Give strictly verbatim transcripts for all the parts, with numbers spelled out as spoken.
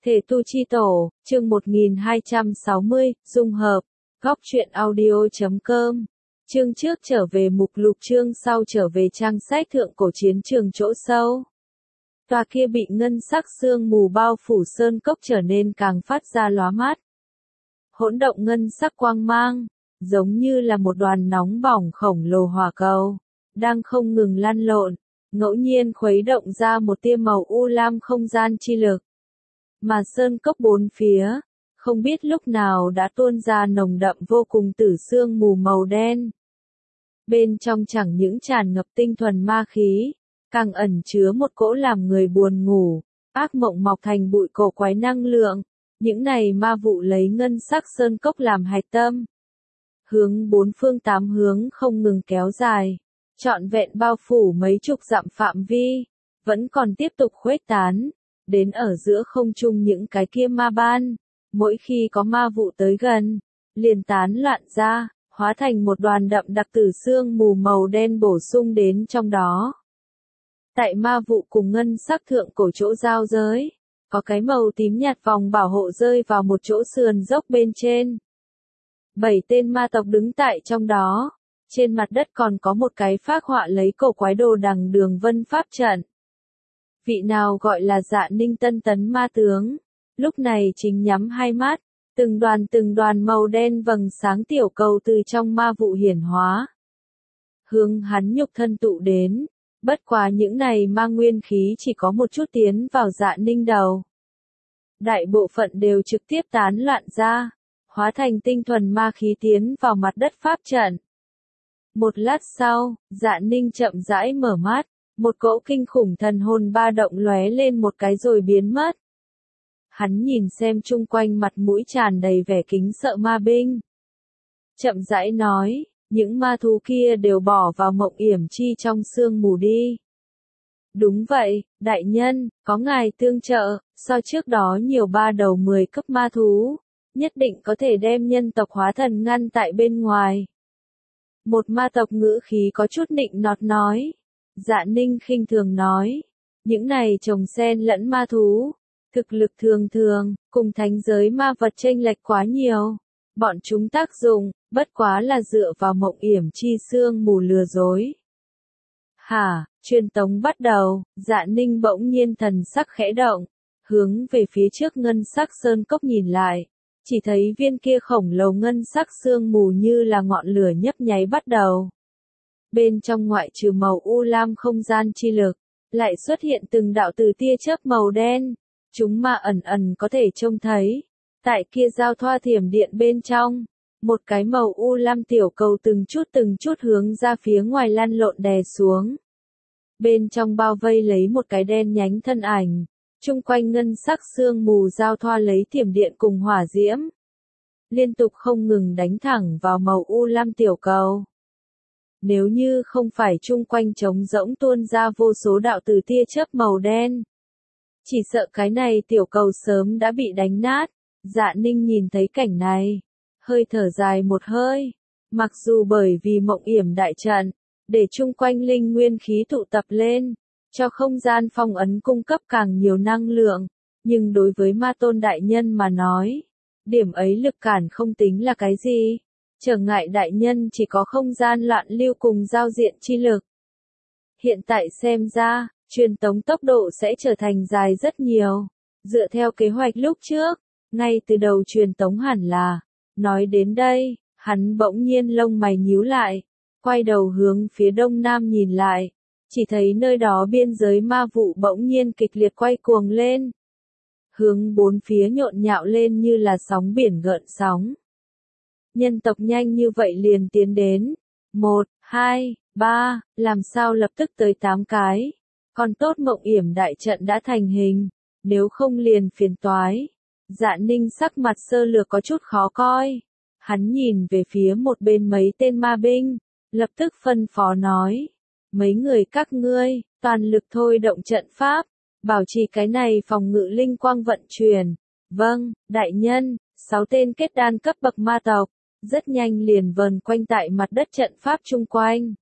Thể tu chi tổ, chương một nghìn hai trăm sáu mươi, dung hợp, góc truyện audio chấm com. Chương trước trở về mục lục, chương sau trở về trang sách thượng cổ chiến trường chỗ sâu. Tòa kia bị ngân sắc sương mù bao phủ sơn cốc trở nên càng phát ra lóa mắt. Hỗn động ngân sắc quang mang, giống như là một đoàn nóng bỏng khổng lồ hỏa cầu, đang không ngừng lăn lộn, ngẫu nhiên khuấy động ra một tia màu u lam không gian chi lực. Mà sơn cốc bốn phía, không biết lúc nào đã tuôn ra nồng đậm vô cùng tử sương mù màu đen. Bên trong chẳng những tràn ngập tinh thuần ma khí, càng ẩn chứa một cỗ làm người buồn ngủ, ác mộng mọc thành bụi cổ quái năng lượng. Những này ma vụ lấy ngân sắc sơn cốc làm hạch tâm, hướng bốn phương tám hướng không ngừng kéo dài, trọn vẹn bao phủ mấy chục dặm phạm vi, vẫn còn tiếp tục khuếch tán, đến ở giữa không trung những cái kia ma ban, mỗi khi có ma vụ tới gần, liền tán loạn ra, hóa thành một đoàn đậm đặc tử sương mù màu đen bổ sung đến trong đó. Tại ma vụ cùng ngân sắc thượng cổ chỗ giao giới, có cái màu tím nhạt vòng bảo hộ rơi vào một chỗ sườn dốc bên trên. Bảy tên ma tộc đứng tại trong đó, trên mặt đất còn có một cái phác họa lấy cổ quái đồ đằng đường vân pháp trận. Vị nào gọi là Dạ Ninh tân tấn ma tướng, lúc này chính nhắm hai mắt, từng đoàn từng đoàn màu đen vầng sáng tiểu cầu từ trong ma vụ hiển hóa. Hướng hắn nhục thân tụ đến, bất quá những này ma nguyên khí chỉ có một chút tiến vào Dạ Ninh đầu. Đại bộ phận đều trực tiếp tán loạn ra, hóa thành tinh thuần ma khí tiến vào mặt đất pháp trận. Một lát sau, Dạ Ninh chậm rãi mở mắt, một cỗ kinh khủng thần hồn ba động lóe lên một cái rồi biến mất. Hắn nhìn xem chung quanh mặt mũi tràn đầy vẻ kính sợ ma binh. Chậm rãi nói, những ma thú kia đều bỏ vào mộng yểm chi trong sương mù đi. Đúng vậy, đại nhân, có ngài tương trợ, so trước đó nhiều ba đầu mười cấp ma thú, nhất định có thể đem nhân tộc hóa thần ngăn tại bên ngoài. Một ma tộc ngữ khí có chút nịnh nọt nói. Dạ Ninh khinh thường nói, những này trồng xen lẫn ma thú, thực lực thường thường, cùng thánh giới ma vật chênh lệch quá nhiều. Bọn chúng tác dụng, bất quá là dựa vào mộng yểm chi sương mù lừa dối. Hả, truyền tống bắt đầu, Dạ Ninh bỗng nhiên thần sắc khẽ động, hướng về phía trước ngân sắc sơn cốc nhìn lại, chỉ thấy viên kia khổng lồ ngân sắc sương mù như là ngọn lửa nhấp nháy bắt đầu. Bên trong ngoại trừ màu u lam không gian chi lực, lại xuất hiện từng đạo từ tia chớp màu đen, chúng mà ẩn ẩn có thể trông thấy. Tại kia giao thoa thiểm điện bên trong, một cái màu u lam tiểu cầu từng chút từng chút hướng ra phía ngoài lăn lộn đè xuống. Bên trong bao vây lấy một cái đen nhánh thân ảnh, chung quanh ngân sắc sương mù giao thoa lấy thiểm điện cùng hỏa diễm, liên tục không ngừng đánh thẳng vào màu u lam tiểu cầu. Nếu như không phải chung quanh trống rỗng tuôn ra vô số đạo từ tia chớp màu đen, chỉ sợ cái này tiểu cầu sớm đã bị đánh nát. Dạ Ninh nhìn thấy cảnh này, hơi thở dài một hơi, mặc dù bởi vì mộng yểm đại trận, để chung quanh linh nguyên khí tụ tập lên, cho không gian phong ấn cung cấp càng nhiều năng lượng, nhưng đối với ma tôn đại nhân mà nói, điểm ấy lực cản không tính là cái gì. Trở ngại đại nhân chỉ có không gian loạn lưu cùng giao diện chi lực. Hiện tại xem ra, truyền tống tốc độ sẽ trở thành dài rất nhiều. Dựa theo kế hoạch lúc trước, ngay từ đầu truyền tống hẳn là. Nói đến đây, hắn bỗng nhiên lông mày nhíu lại, quay đầu hướng phía đông nam nhìn lại, chỉ thấy nơi đó biên giới ma vụ bỗng nhiên kịch liệt quay cuồng lên. Hướng bốn phía nhộn nhạo lên như là sóng biển gợn sóng. Nhân tộc nhanh như vậy liền tiến đến. Một, hai, ba, làm sao lập tức tới tám cái. Còn tốt mộng yểm đại trận đã thành hình, nếu không liền phiền toái. Dạ Ninh sắc mặt sơ lược có chút khó coi. Hắn nhìn về phía một bên mấy tên ma binh, lập tức phân phó nói. Mấy người các ngươi, toàn lực thôi động trận pháp, bảo trì cái này phòng ngự linh quang vận chuyển. Vâng, đại nhân, sáu tên kết đan cấp bậc ma tộc, rất nhanh liền vờn quanh tại mặt đất trận pháp chung quanh.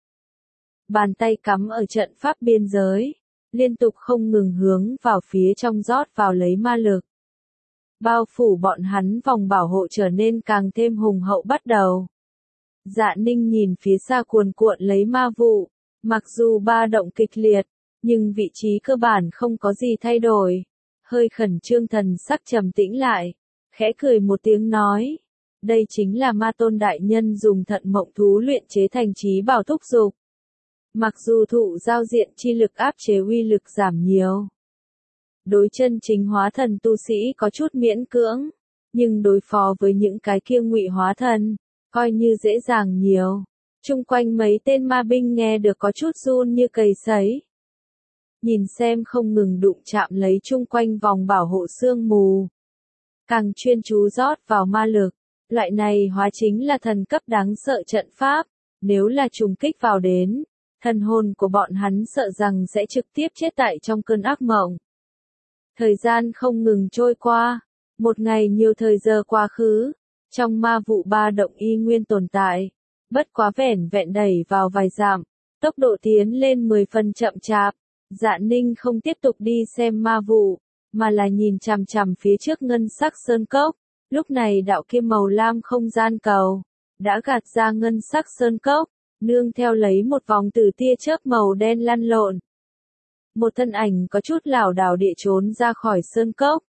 Bàn tay cắm ở trận pháp biên giới, liên tục không ngừng hướng vào phía trong rót vào lấy ma lực. bao phủ bọn hắn vòng bảo hộ trở nên càng thêm hùng hậu bắt đầu. Dạ Ninh nhìn phía xa cuồn cuộn lấy ma vụ, mặc dù ba động kịch liệt, nhưng vị trí cơ bản không có gì thay đổi. Hơi khẩn trương thần sắc trầm tĩnh lại, khẽ cười một tiếng nói, đây chính là ma tôn đại nhân dùng thận mộng thú luyện chế thành trí bảo thúc dục. Mặc dù thụ giao diện chi lực áp chế uy lực giảm nhiều, đối chân chính hóa thần tu sĩ có chút miễn cưỡng, nhưng đối phó với những cái kia ngụy hóa thần, coi như dễ dàng nhiều. Chung quanh mấy tên ma binh nghe được có chút run như cầy sấy. Nhìn xem không ngừng đụng chạm lấy chung quanh vòng bảo hộ sương mù. Càng chuyên chú rót vào ma lực, loại này hóa chính là thần cấp đáng sợ trận pháp, nếu là trùng kích vào đến, thần hồn của bọn hắn sợ rằng sẽ trực tiếp chết tại trong cơn ác mộng. Thời gian không ngừng trôi qua, một ngày nhiều thời giờ quá khứ, trong ma vụ ba động y nguyên tồn tại, bất quá vẻn vẹn đẩy vào vài dặm, tốc độ tiến lên mười phần chậm chạp. Dạ Ninh không tiếp tục đi xem ma vụ, mà là nhìn chằm chằm phía trước ngân sắc sơn cốc. Lúc này đạo kia màu lam không gian cầu đã gạt ra ngân sắc sơn cốc, nương theo lấy một vòng từ tia chớp màu đen lăn lộn. Một thân ảnh có chút lảo đảo địa trốn ra khỏi sơn cốc.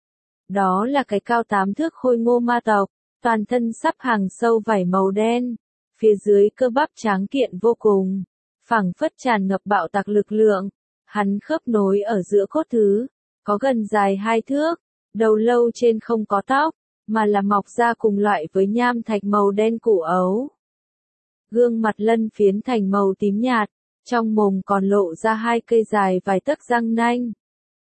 Đó là cái cao tám thước khôi ngô ma tộc, toàn thân sắp hàng sâu vảy màu đen, phía dưới cơ bắp tráng kiện vô cùng, phảng phất tràn ngập bạo tạc lực lượng. Hắn khớp nối ở giữa cốt thứ, có gần dài hai thước, đầu lâu trên không có tóc, mà là mọc ra cùng loại với nham thạch màu đen củ ấu. Gương mặt lân phiến thành màu tím nhạt, trong mồm còn lộ ra hai cây dài vài tấc răng nanh.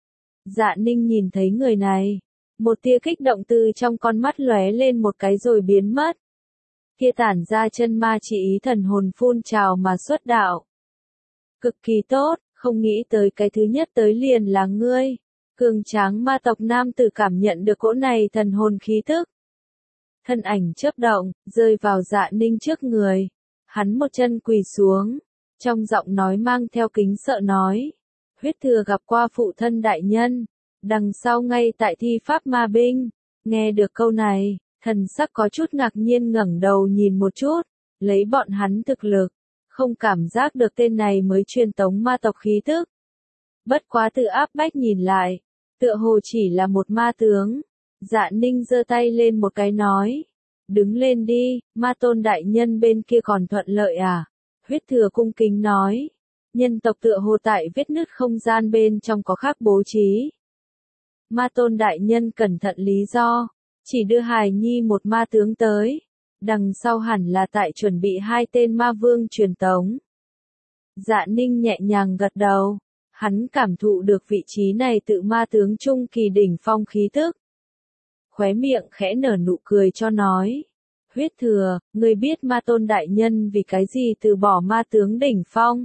Dạ Ninh nhìn thấy người này, một tia kích động từ trong con mắt lóe lên một cái rồi biến mất. Kia tản ra chân ma chỉ ý thần hồn phun trào mà xuất đạo. Cực kỳ tốt. Không nghĩ tới cái thứ nhất tới liền là ngươi. Cường tráng ma tộc nam tử cảm nhận được cỗ này thần hồn khí tức. Thân ảnh chớp động, rơi vào Dạ Ninh trước người. Hắn một chân quỳ xuống, trong giọng nói mang theo kính sợ nói. Huyết thừa gặp qua phụ thân đại nhân, đằng sau ngay tại thi pháp ma binh. Nghe được câu này, thần sắc có chút ngạc nhiên ngẩng đầu nhìn một chút, lấy bọn hắn thực lực. Không cảm giác được tên này mới truyền tống ma tộc khí tức. Bất quá tự áp bách nhìn lại, tựa hồ chỉ là một ma tướng. Dạ Ninh giơ tay lên một cái nói, đứng lên đi, ma tôn đại nhân bên kia còn thuận lợi à? Huyết thừa cung kính nói, nhân tộc tựa hồ tại vết nứt không gian bên trong có khác bố trí. Ma tôn đại nhân cẩn thận lý do, chỉ đưa hài nhi một ma tướng tới. Đằng sau hẳn là tại chuẩn bị hai tên ma vương truyền tống. Dạ Ninh nhẹ nhàng gật đầu, hắn cảm thụ được vị trí này tự ma tướng trung kỳ đỉnh phong khí tức. Khóe miệng khẽ nở nụ cười cho nói, huyết thừa, ngươi biết ma tôn đại nhân vì cái gì từ bỏ ma tướng đỉnh phong,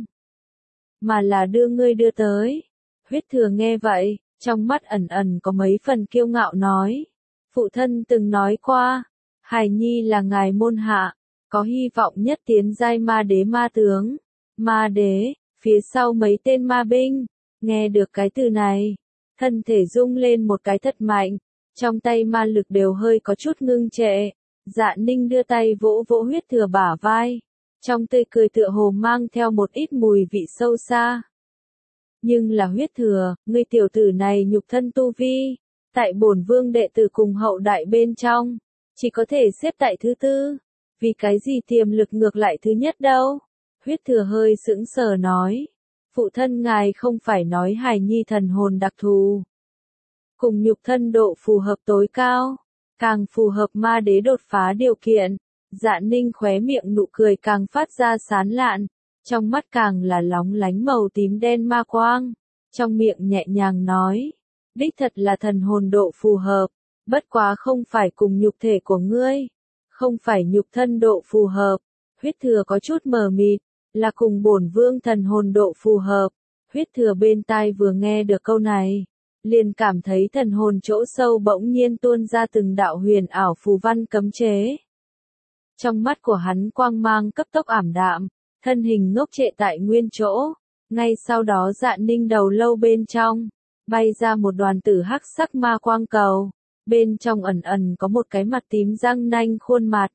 mà là đưa ngươi đưa tới. Huyết thừa nghe vậy, trong mắt ẩn ẩn có mấy phần kiêu ngạo nói, phụ thân từng nói qua, hài nhi là ngài môn hạ, có hy vọng nhất tiến giai ma đế ma tướng. Ma đế, phía sau mấy tên ma binh, nghe được cái từ này, thân thể rung lên một cái thật mạnh, trong tay ma lực đều hơi có chút ngưng trệ. Dạ Ninh đưa tay vỗ vỗ huyết thừa bả vai, trong tươi cười tựa hồ mang theo một ít mùi vị sâu xa. Nhưng là huyết thừa, ngươi tiểu tử này nhục thân tu vi, tại bổn vương đệ tử cùng hậu đại bên trong, chỉ có thể xếp tại thứ tư, vì cái gì tiềm lực ngược lại thứ nhất đâu? Huyết thừa hơi sững sờ nói, phụ thân ngài không phải nói hài nhi thần hồn đặc thù, cùng nhục thân độ phù hợp tối cao, càng phù hợp ma đế đột phá điều kiện. Dạ Ninh khóe miệng nụ cười càng phát ra sán lạn, trong mắt càng là lóng lánh màu tím đen ma quang, trong miệng nhẹ nhàng nói, đích thật là thần hồn độ phù hợp, bất quá không phải cùng nhục thể của ngươi, không phải nhục thân độ phù hợp. Huyết thừa có chút mờ mịt, là cùng bổn vương thần hồn độ phù hợp. Huyết thừa bên tai vừa nghe được câu này, liền cảm thấy thần hồn chỗ sâu bỗng nhiên tuôn ra từng đạo huyền ảo phù văn cấm chế. Trong mắt của hắn quang mang cấp tốc ảm đạm, thân hình ngốc trệ tại nguyên chỗ. Ngay sau đó Dạ Ninh đầu lâu bên trong, bay ra một đoàn tử hắc sắc ma quang cầu. bên trong ẩn ẩn có một cái mặt tím răng nanh khuôn mặt.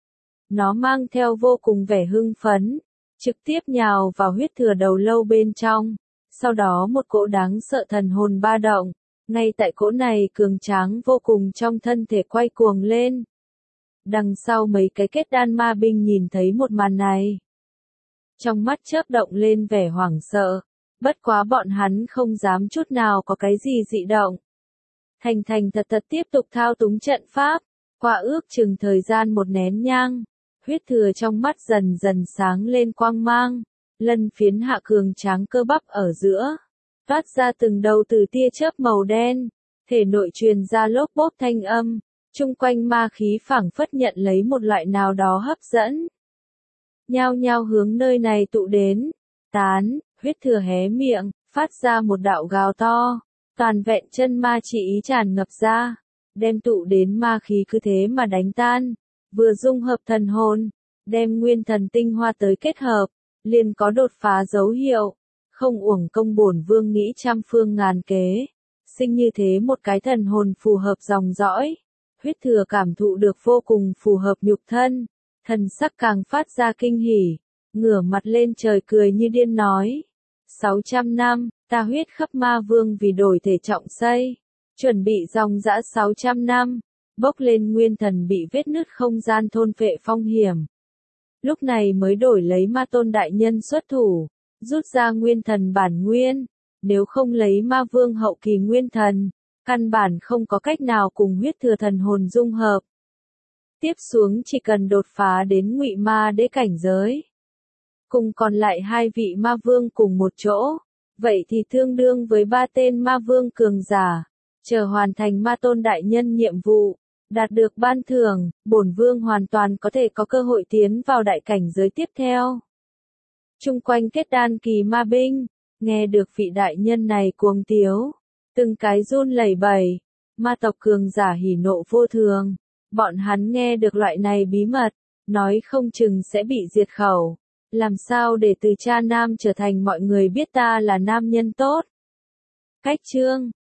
Nó mang theo vô cùng vẻ hưng phấn, trực tiếp nhào vào huyết thừa đầu lâu bên trong, sau đó một cỗ đáng sợ thần hồn ba động, ngay tại cỗ này cường tráng vô cùng trong thân thể quay cuồng lên. Đằng sau mấy cái kết đan ma binh nhìn thấy một màn này, trong mắt chớp động lên vẻ hoảng sợ, bất quá bọn hắn không dám chút nào có cái gì dị động. Thành thành thật thật tiếp tục thao túng trận pháp, qua ước chừng thời gian một nén nhang, huyết thừa trong mắt dần dần sáng lên quang mang, lân phiến hạ cường tráng cơ bắp ở giữa, toát ra từng đầu từ tia chớp màu đen, thể nội truyền ra lốp bốp thanh âm, chung quanh ma khí phảng phất nhận lấy một loại nào đó hấp dẫn. Nhao nhao hướng nơi này tụ đến, tán, huyết thừa hé miệng, phát ra một đạo gào to, toàn vẹn chân ma chỉ ý tràn ngập ra, đem tụ đến ma khí cứ thế mà đánh tan, vừa dung hợp thần hồn, đem nguyên thần tinh hoa tới kết hợp, liền có đột phá dấu hiệu, không uổng công bổn vương nghĩ trăm phương ngàn kế, sinh như thế một cái thần hồn phù hợp dòng dõi, huyết thừa cảm thụ được vô cùng phù hợp nhục thân, thần sắc càng phát ra kinh hỉ, ngửa mặt lên trời cười như điên nói, sáu trăm năm, ta huyết khắp ma vương vì đổi thể trọng xây, chuẩn bị dòng dã sáu trăm năm, bốc lên nguyên thần bị vết nứt không gian thôn phệ phong hiểm. Lúc này mới đổi lấy ma tôn đại nhân xuất thủ, rút ra nguyên thần bản nguyên, nếu không lấy ma vương hậu kỳ nguyên thần, căn bản không có cách nào cùng huyết thừa thần hồn dung hợp. Tiếp xuống chỉ cần đột phá đến ngụy ma đế cảnh giới, cùng còn lại hai vị ma vương cùng một chỗ, vậy thì tương đương với ba tên ma vương cường giả, chờ hoàn thành ma tôn đại nhân nhiệm vụ, đạt được ban thưởng, bổn vương hoàn toàn có thể có cơ hội tiến vào đại cảnh giới tiếp theo. Chung quanh kết đan kỳ ma binh, nghe được vị đại nhân này cuồng tiếu, từng cái run lẩy bẩy, ma tộc cường giả hỉ nộ vô thường, bọn hắn nghe được loại này bí mật, nói không chừng sẽ bị diệt khẩu, làm sao để từ cha nam trở thành mọi người biết ta là nam nhân tốt. Cách chương